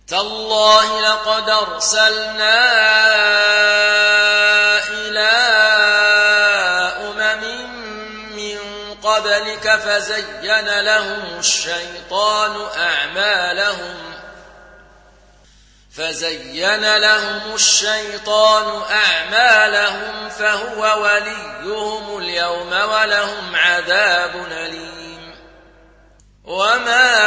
تالله لقد أرسلنا إلى أمم من قبلك فزين لهم الشيطان أعمالهم فهو وليهم اليوم ولهم عذاب أليم. وما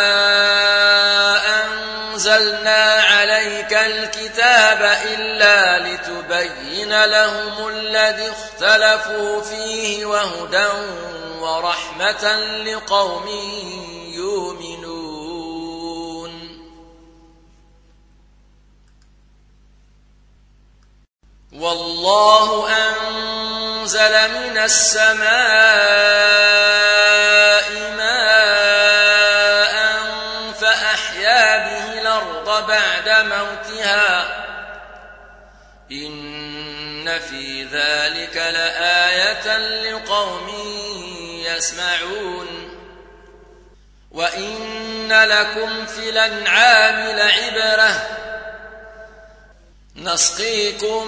أنزلنا عليك الكتاب إلا لتبين لهم الذي اختلفوا فيه وهدى ورحمة لقوم يؤمنون. والله أنزل من السماء ماء فأحيا به الأرض بعد موتها إن في ذلك لآية لقوم يسمعون. وإن لكم في الأنعام لعبرة نسقيكم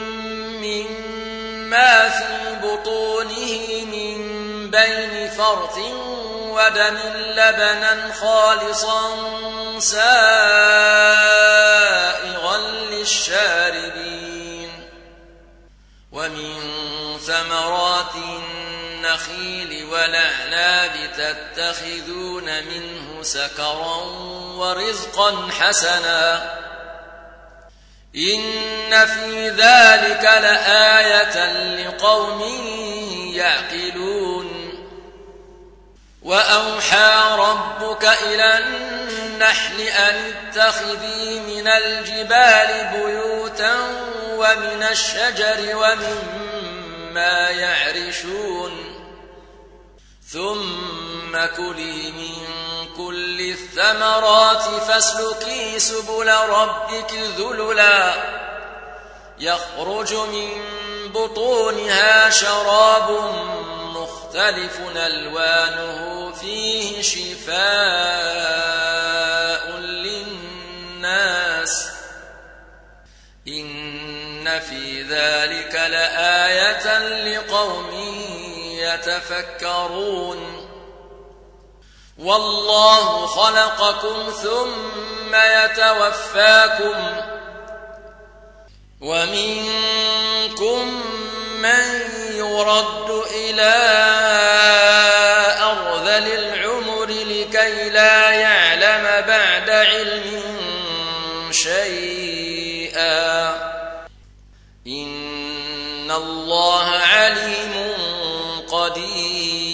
مما في بطونه من بين فرث ودم لبنا خالصا سائغا للشاربين. ومن ثمرات النخيل والأعناب تتخذون منه سكرا ورزقا حسنا إن في ذلك لآية لقوم يعقلون. وأوحى ربك إلى النحل أن اتخذي من الجبال بيوتا ومن الشجر ومما يعرشون ثم كلي من كل الثمرات فاسلكي سبل ربك ذللا يخرج من بطونها شراب مختلف ألوانه فيه شفاء للناس إن في ذلك لآية لقوم يتفكرون. والله خلقكم ثم يتوفاكم ومنكم من يرد إلى أرذل العمر لكي لا يعلم بعد علم شيئا إن الله عليم قدير.